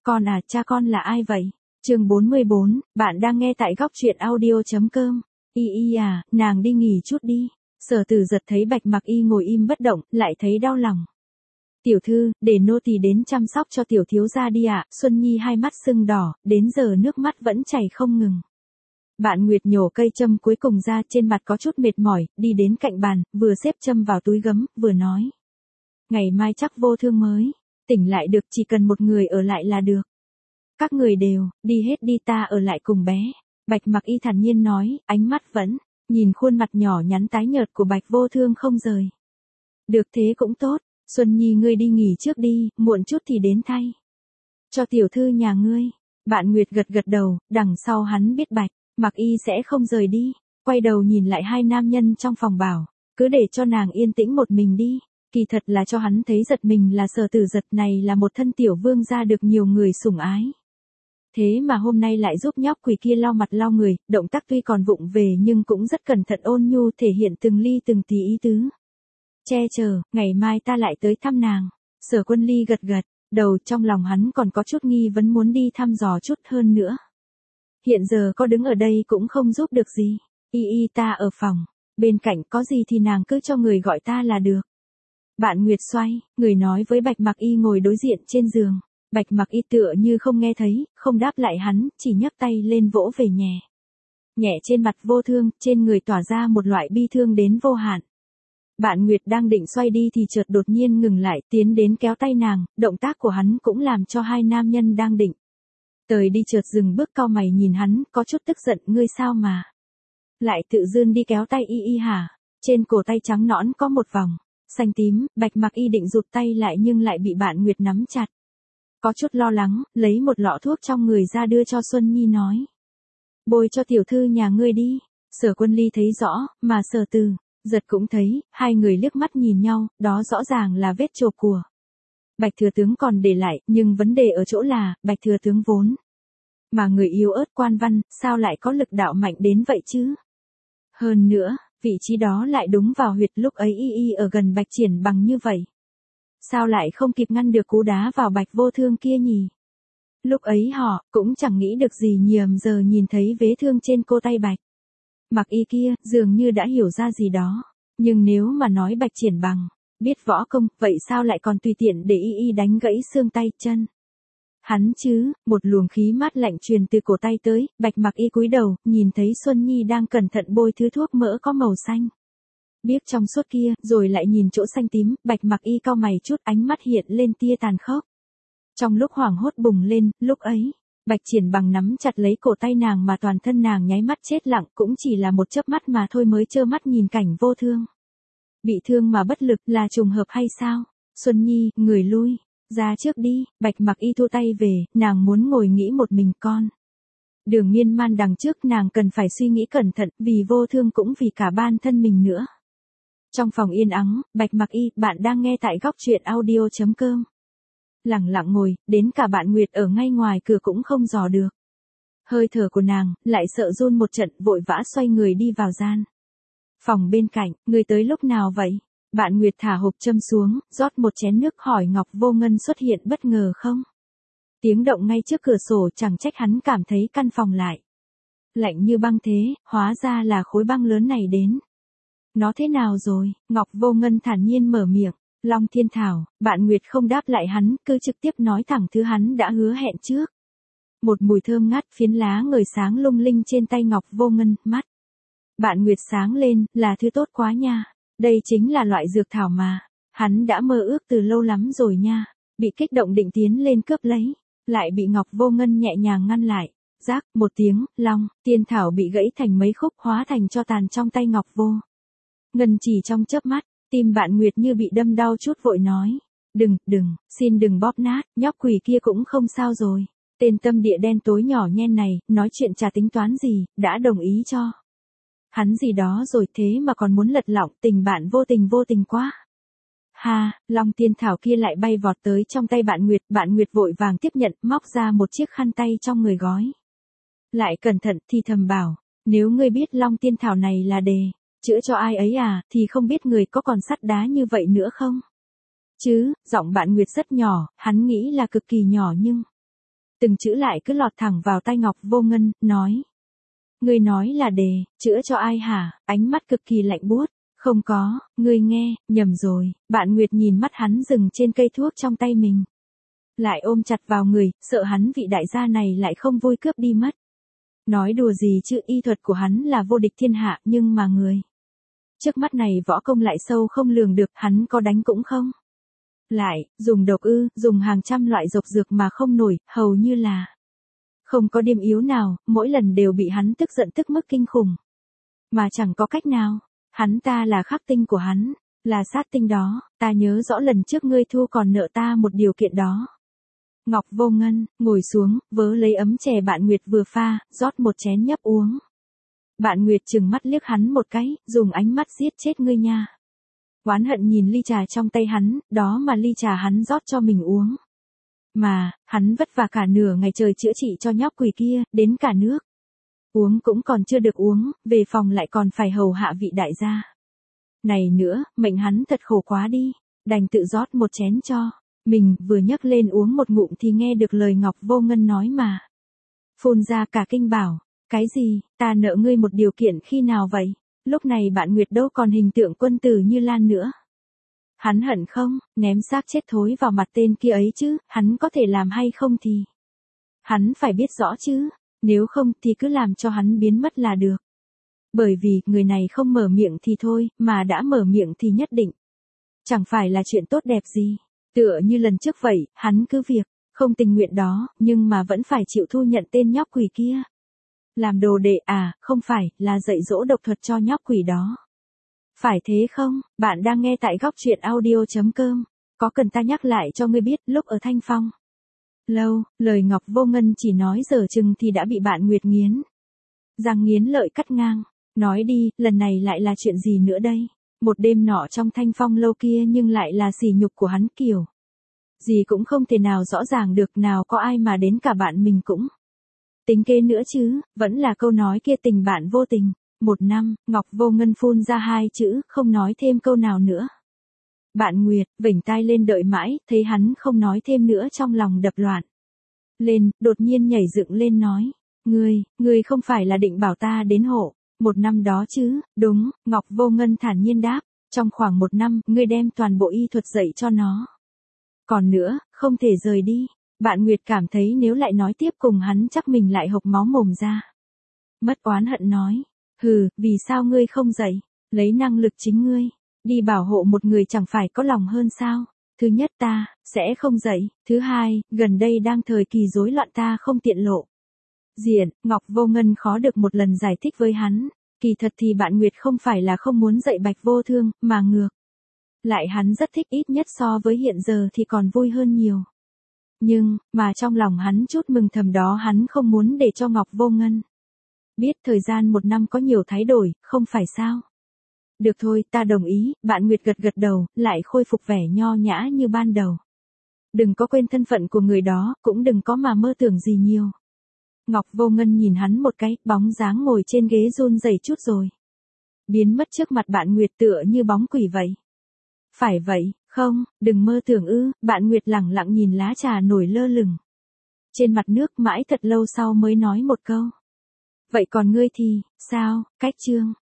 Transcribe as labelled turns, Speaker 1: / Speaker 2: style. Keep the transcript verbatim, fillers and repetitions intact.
Speaker 1: Con à, cha con là ai vậy? Chương bốn mươi bốn, bạn đang nghe tại góc truyện audio chấm com. Y y à, nàng đi nghỉ chút đi. Sở Tử Giật thấy Bạch Mặc Y ngồi im bất động, lại thấy đau lòng. Tiểu thư, để nô tỳ đến chăm sóc cho tiểu thiếu gia đi ạ. Xuân Nhi hai mắt sưng đỏ, đến giờ nước mắt vẫn chảy không ngừng. Bạn Nguyệt nhổ cây châm cuối cùng ra, trên mặt có chút mệt mỏi, đi đến cạnh bàn, vừa xếp châm vào túi gấm, vừa nói. Ngày mai chắc vô thương mới tỉnh lại được, chỉ cần một người ở lại là được. Các người đều, đi hết đi, ta ở lại cùng bé. Bạch Mặc Y thản nhiên nói, ánh mắt vẫn nhìn khuôn mặt nhỏ nhắn tái nhợt của Bạch Vô Thương không rời. Được thế cũng tốt, Xuân Nhi ngươi đi nghỉ trước đi, muộn chút thì đến thay cho tiểu thư nhà ngươi. Bạn Nguyệt gật gật đầu, đằng sau hắn biết Bạch Mặc Y sẽ không rời đi, quay đầu nhìn lại hai nam nhân trong phòng bảo, cứ để cho nàng yên tĩnh một mình đi. Kỳ thật là cho hắn thấy giật mình là Sở Tử Giật này là một thân tiểu vương gia được nhiều người sủng ái. Thế mà hôm nay lại giúp nhóc quỷ kia lau mặt lau người, động tác tuy còn vụng về nhưng cũng rất cẩn thận ôn nhu, thể hiện từng ly từng tí ý tứ. Che chở, ngày mai ta lại tới thăm nàng. Sở Quân Ly gật gật, đầu trong lòng hắn còn có chút nghi vấn, muốn đi thăm dò chút hơn nữa. Hiện giờ có đứng ở đây cũng không giúp được gì. Y y ta ở phòng bên cạnh, có gì thì nàng cứ cho người gọi ta là được. Bạn Nguyệt xoay, người nói với Bạch Mặc Y ngồi đối diện trên giường. Bạch Mặc Y tựa như không nghe thấy, không đáp lại hắn, chỉ nhấc tay lên vỗ về nhẹ. Nhẹ trên mặt Vô Thương, trên người tỏa ra một loại bi thương đến vô hạn. Bạn Nguyệt đang định xoay đi thì chợt đột nhiên ngừng lại, tiến đến kéo tay nàng, động tác của hắn cũng làm cho hai nam nhân đang định tới đi chợt dừng bước, cau mày nhìn hắn, có chút tức giận, ngươi sao mà lại tự dưng đi kéo tay y y hả? Trên cổ tay trắng nõn có một vòng xanh tím, Bạch Mặc Y định rụt tay lại nhưng lại bị bạn Nguyệt nắm chặt. Có chút lo lắng, lấy một lọ thuốc trong người ra đưa cho Xuân Nhi nói. Bôi cho tiểu thư nhà ngươi đi. Sở Quân Ly thấy rõ, mà Sở Tử Giật cũng thấy, hai người liếc mắt nhìn nhau, đó rõ ràng là vết chộp của Bạch Thừa Tướng còn để lại, nhưng vấn đề ở chỗ là, Bạch Thừa Tướng vốn mà người yếu ớt quan văn, sao lại có lực đạo mạnh đến vậy chứ? Hơn nữa, vị trí đó lại đúng vào huyệt, lúc ấy y y ở gần Bạch Triển Bằng như vậy. Sao lại không kịp ngăn được cú đá vào Bạch Vô Thương kia nhỉ? Lúc ấy họ cũng chẳng nghĩ được gì, nhầm giờ nhìn thấy vết thương trên cô tay Bạch Mặc Y kia, dường như đã hiểu ra gì đó. Nhưng nếu mà nói Bạch Triển Bằng biết võ công, vậy sao lại còn tùy tiện để y y đánh gãy xương tay chân hắn chứ? Một luồng khí mát lạnh truyền từ cổ tay tới, Bạch Mặc Y cúi đầu, nhìn thấy Xuân Nhi đang cẩn thận bôi thứ thuốc mỡ có màu xanh biếc trong suốt kia, rồi lại nhìn chỗ xanh tím, Bạch Mặc Y cau mày chút, ánh mắt hiện lên tia tàn khốc. Trong lúc hoảng hốt bùng lên, lúc ấy, Bạch Triển Bằng nắm chặt lấy cổ tay nàng mà toàn thân nàng nháy mắt chết lặng, cũng chỉ là một chớp mắt mà thôi, mới trơ mắt nhìn cảnh Vô Thương bị thương mà bất lực, là trùng hợp hay sao? Xuân Nhi, người lui ra trước đi. Bạch Mặc Y thu tay về, nàng muốn ngồi nghĩ một mình. Con đường miên man đằng trước nàng cần phải suy nghĩ cẩn thận, vì Vô Thương cũng vì cả bản thân mình nữa. Trong phòng yên ắng, Bạch Mặc Y, bạn đang nghe tại góc truyện audio chấm com. Lặng lặng ngồi, đến cả bạn Nguyệt ở ngay ngoài cửa cũng không dò được hơi thở của nàng, lại sợ run một trận, vội vã xoay người đi vào gian phòng bên cạnh. Người tới lúc nào vậy? Bạn Nguyệt thả hộp châm xuống, rót một chén nước, hỏi Ngọc Vô Ngân xuất hiện bất ngờ không? Tiếng động ngay trước cửa sổ, chẳng trách hắn cảm thấy căn phòng lại lạnh như băng thế, hóa ra là khối băng lớn này đến. Nó thế nào rồi? Ngọc Vô Ngân thản nhiên mở miệng. Long Thiên Thảo. Bạn Nguyệt không đáp lại hắn, cứ trực tiếp nói thẳng thứ hắn đã hứa hẹn trước. Một mùi thơm ngát, phiến lá ngời sáng lung linh trên tay Ngọc Vô Ngân, mắt bạn Nguyệt sáng lên, là thứ tốt quá nha. Đây chính là loại dược thảo mà hắn đã mơ ước từ lâu lắm rồi nha. Bị kích động định tiến lên cướp lấy, lại bị Ngọc Vô Ngân nhẹ nhàng ngăn lại. Rác, một tiếng, Long Thiên Thảo bị gãy thành mấy khúc, hóa thành tro tàn trong tay Ngọc Vô Ngân. Chỉ trong chớp mắt, tim bạn Nguyệt như bị đâm đau chút, vội nói. Đừng, đừng, xin đừng bóp nát, nhóc quỷ kia cũng không sao rồi. Tên tâm địa đen tối nhỏ nhen này, nói chuyện chả tính toán gì, đã đồng ý cho hắn gì đó rồi, thế mà còn muốn lật lọng, tình bạn vô tình vô tình quá. Ha, Long Thiên Thảo kia lại bay vọt tới trong tay bạn Nguyệt, bạn Nguyệt vội vàng tiếp nhận, móc ra một chiếc khăn tay trong người gói lại cẩn thận, thì thầm bảo, nếu ngươi biết Long Thiên Thảo này là đề chữa cho ai ấy à, thì không biết người có còn sắt đá như vậy nữa không? Chứ, giọng bạn Nguyệt rất nhỏ, hắn nghĩ là cực kỳ nhỏ nhưng từng chữ lại cứ lọt thẳng vào tai Ngọc Vô Ngân, nói. Ngươi nói là đề, chữa cho ai hả? Ánh mắt cực kỳ lạnh buốt. Không có, ngươi nghe, nhầm rồi. Bạn Nguyệt nhìn mắt hắn dừng trên cây thuốc trong tay mình. Lại ôm chặt vào người, sợ hắn vị đại gia này lại không vui cướp đi mất. Nói đùa gì chứ, y thuật của hắn là vô địch thiên hạ, nhưng mà người. Trước mắt này võ công lại sâu không lường được, hắn có đánh cũng không. Lại, dùng độc ư, dùng hàng trăm loại độc dược mà không nổi, hầu như là. Không có điểm yếu nào, mỗi lần đều bị hắn tức giận tức mức kinh khủng. Mà chẳng có cách nào, hắn ta là khắc tinh của hắn, là sát tinh đó, ta nhớ rõ lần trước ngươi thu còn nợ ta một điều kiện đó. Ngọc Vô Ngân, ngồi xuống, vớ lấy ấm chè bạn Nguyệt vừa pha, rót một chén nhấp uống. Bạn Nguyệt trừng mắt liếc hắn một cái, dùng ánh mắt giết chết ngươi nha. Oán hận nhìn ly trà trong tay hắn, đó mà ly trà hắn rót cho mình uống. Mà, hắn vất vả cả nửa ngày trời chữa trị cho nhóc quỷ kia, đến cả nước. Uống cũng còn chưa được uống, về phòng lại còn phải hầu hạ vị đại gia. Này nữa, mệnh hắn thật khổ quá đi, đành tự rót một chén cho. Mình vừa nhấc lên uống một ngụm thì nghe được lời Ngọc Vô Ngân nói mà. Phun ra cả kinh bảo, cái gì, ta nợ ngươi một điều kiện khi nào vậy? Lúc này bạn Nguyệt đâu còn hình tượng quân tử như Lan nữa. Hắn hận không, ném xác chết thối vào mặt tên kia ấy chứ, hắn có thể làm hay không thì. Hắn phải biết rõ chứ, nếu không thì cứ làm cho hắn biến mất là được. Bởi vì, người này không mở miệng thì thôi, mà đã mở miệng thì nhất định. Chẳng phải là chuyện tốt đẹp gì. Tựa như lần trước vậy, hắn cứ việc, không tình nguyện đó, nhưng mà vẫn phải chịu thu nhận tên nhóc quỷ kia. Làm đồ đệ à, không phải, là dạy dỗ độc thuật cho nhóc quỷ đó. Phải thế không? Bạn đang nghe tại góc truyện audio.com. Có cần ta nhắc lại cho ngươi biết lúc ở Thanh Phong? Lâu, lời Ngọc Vô Ngân chỉ nói giờ chừng thì đã bị bạn Nguyệt nghiến. Răng nghiến lợi cắt ngang. Nói đi, lần này lại là chuyện gì nữa đây? Một đêm nọ trong Thanh Phong lâu kia nhưng lại là sỉ nhục của hắn kiểu. Gì cũng không thể nào rõ ràng được, nào có ai mà đến cả bạn mình cũng. Tính kế nữa chứ, vẫn là câu nói kia tình bạn vô tình. Một năm, Ngọc Vô Ngân phun ra hai chữ, không nói thêm câu nào nữa. Bạn Nguyệt, vểnh tai lên đợi mãi, thấy hắn không nói thêm nữa trong lòng đập loạn. Lên, đột nhiên nhảy dựng lên nói. Ngươi, ngươi không phải là định bảo ta đến hộ. Một năm đó chứ, đúng, Ngọc Vô Ngân thản nhiên đáp. Trong khoảng một năm, ngươi đem toàn bộ y thuật dạy cho nó. Còn nữa, không thể rời đi. Bạn Nguyệt cảm thấy nếu lại nói tiếp cùng hắn chắc mình lại hộc máu mồm ra. Mất oán hận nói. Hừ, vì sao ngươi không dạy? Lấy năng lực chính ngươi. Đi bảo hộ một người chẳng phải có lòng hơn sao? Thứ nhất ta, sẽ không dạy. Thứ hai, gần đây đang thời kỳ rối loạn ta không tiện lộ. Diện, Ngọc Vô Ngân khó được một lần giải thích với hắn. Kỳ thật thì bạn Nguyệt không phải là không muốn dạy Bạch Vô Thương, mà ngược. Lại hắn rất thích, ít nhất so với hiện giờ thì còn vui hơn nhiều. Nhưng, mà trong lòng hắn chút mừng thầm đó hắn không muốn để cho Ngọc Vô Ngân. Biết thời gian một năm có nhiều thay đổi, không phải sao? Được thôi, ta đồng ý, bạn Nguyệt gật gật đầu, lại khôi phục vẻ nho nhã như ban đầu. Đừng có quên thân phận của người đó, cũng đừng có mà mơ tưởng gì nhiều. Ngọc Vô Ngân nhìn hắn một cái, bóng dáng ngồi trên ghế run rẩy chút rồi. Biến mất trước mặt bạn Nguyệt tựa như bóng quỷ vậy. Phải vậy, không, đừng mơ tưởng ư, bạn Nguyệt lẳng lặng nhìn lá trà nổi lơ lửng. Trên mặt nước mãi thật lâu sau mới nói một câu. Vậy còn ngươi thì, sao, cách chương.